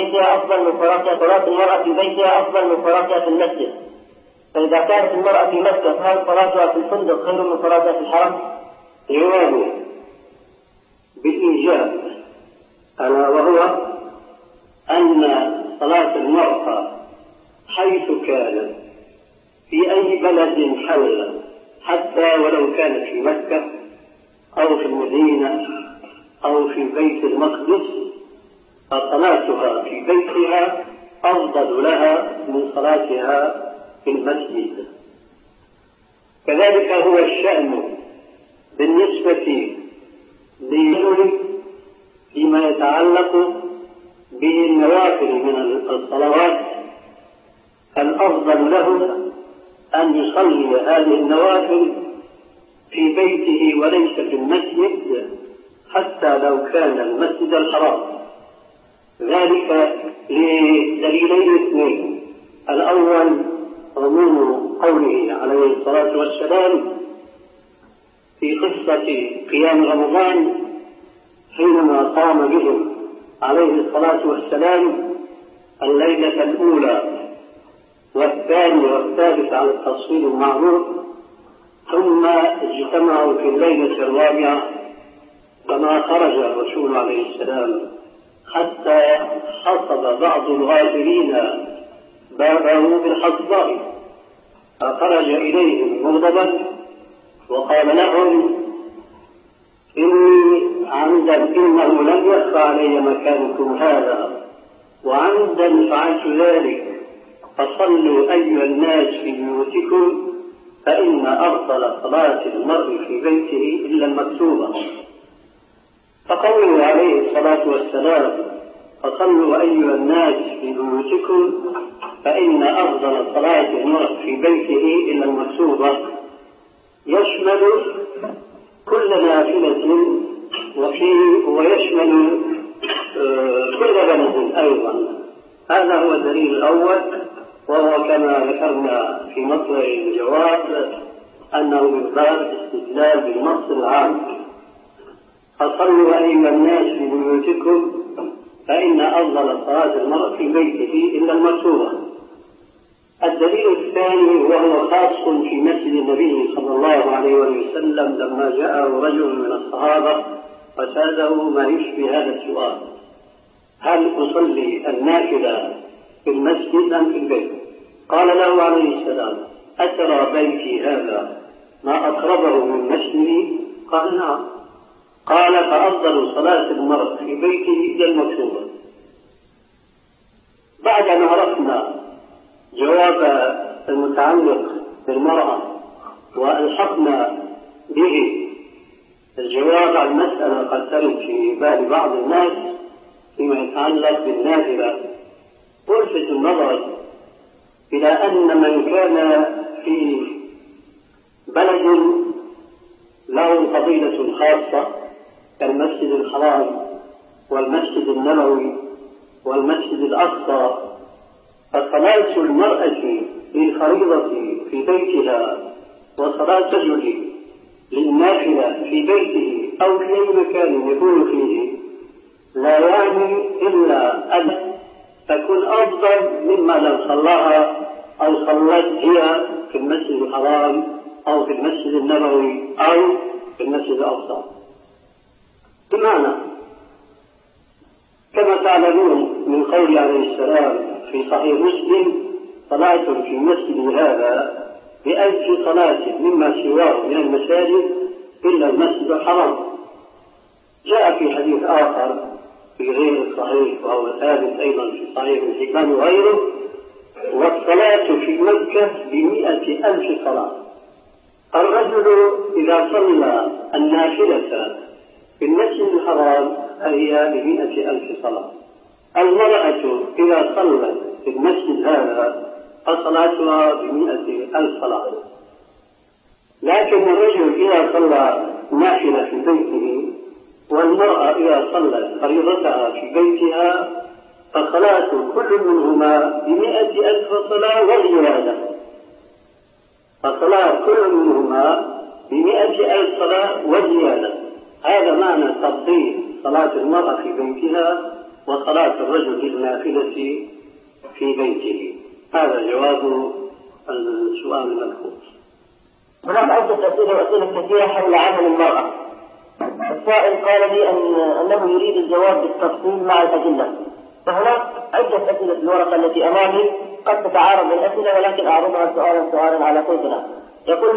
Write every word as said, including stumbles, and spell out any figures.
بيتها أفضل من صلاتها، صلاة المرأة في بيتها أفضل من صلاتها في المسجد. فإذا كانت المرأة في مكة فهل صلاتها في الفندق خير من صلاتها في الحرم؟ جوابه بالإيجاب، ألا وهو أن صلاة المرأة حيث كانت في أي بلد حول، حتى ولو كانت في مكة أو في المدينة أو في بيت المقدس، فصلاتها في بيتها أفضل لها من صلاتها في المسجد. كذلك هو الشأن بالنسبة للرجل فيما يتعلق بالنوافل من الصلوات، الأفضل له أن يصلي هذه النوافل في بيته وليس في المسجد، حتى لو كان المسجد الحرام. ذلك لدليلين اثنين: الأول عموم قوله عليه الصلاة والسلام في قصة قيام رمضان حينما قام بهم عليه الصلاة والسلام الليلة الأولى والثانية والثالثة على التفصيل المعروف، ثم اجتمعوا في الليلة الرابعة فما خرج الرسول عليه السلام حتى حصب بعض الغافلين بابه بالحصباء، فخرج إليهم مغضبا وقال لهم: إني عمدا إنه لم يخفى علي مكانكم هذا، وعمدا فعلت ذلك، فصلوا أيها الناس في بيوتكم، فإن أفضل صلاة المرء في بيته إلا المكتوبة. فقوله عليه الصلاة والسلام: فصلوا أيها الناس في بيوتكم، فإن أفضل صلاة المرء في بيته إلا المكتوبة، يشمل كل نافلة وفيه ويشمل كل بلد أيضا. هذا هو الدليل الأول، وهو كما ذكرنا في مطلع الجواب أنه من باب استدلال بالنص العام: فصلوا أيها الناس في بيوتكم، فإن أفضل صلاة المرء في بيته إلا المكتوبة. الدليل الثاني وهو خاص في مسجد النبي صلى الله عليه وسلم لما جاءه رجل من الصحابة فسأله ما يشبه هذا السؤال: هل أصلي النافلة في المسجد أم في البيت؟ قال له عليه السلام: أترى بيتي هذا ما أقربه من مسجدي؟ قال: نعم. قال: فأفضل صلاة المرء في بيته إلى المكتوبة. بعد أن عرفنا جواب المتعلق بالمرأة وألحقنا به الجواب عن مسألة قد ترد في بال بعض الناس فيما يتعلق بالنافلة، ألفت النظر إلى أن من كان في بلد له فضيلة خاصة كالمسجد الحرام والمسجد النبوي والمسجد الأقصى، فصلاة المرأة للفريضة في بيتها وصلاة الرجل للنافلة في بيته أو في أي مكان يكون فيه لا يعني إلا أن تكون أفضل مما لو صلاها أو صلت هي في المسجد الحرام أو في المسجد النبوي أو في المسجد الأقصى. بمعنى كما تعلمون من قول عليه السلام في صحيح مسلم: صلاة في مسجد هذا بألف صلاة مما سواه من المساجد إلا المسجد الحرام. جاء في حديث آخر في غير الصحيح وهو ثابت أيضا في صحيح ابن حبان وغيره: والصلاة في مكة بمئة ألف صلاة. الرجل إذا صلى النافلة في المسجد الحرام فهي بمئة ألف صلاة. المرأة إذا صلت في المسجد هذا فصلاتها بمئة ألف صلاة. لكن الرجل إذا صلى نافلة في بيته والمرأة إذا صلت فريضتها في بيتها فصلاة كل منهما بمئة ألف صلاة وزيادة. فصلاة كل منهما بمئة ألف صلاة وزيادة. هذا معنى تفضيل صلاة المرأة في بيتها وصلاة الرجل النافلة في بيته. هذا جواب السؤال المذكور. هناك عدة أسئلة وأسئلة كثيرة حول عمل المرأة. السائل قال لي أن أنه يريد الجواب بالتفصيل مع الأدلة، فهناك عدة أسئلة في الورقة التي أمامي قد تتعارض الأسئلة، ولكن أعرضها سؤالا سؤالا على صوتنا. يقول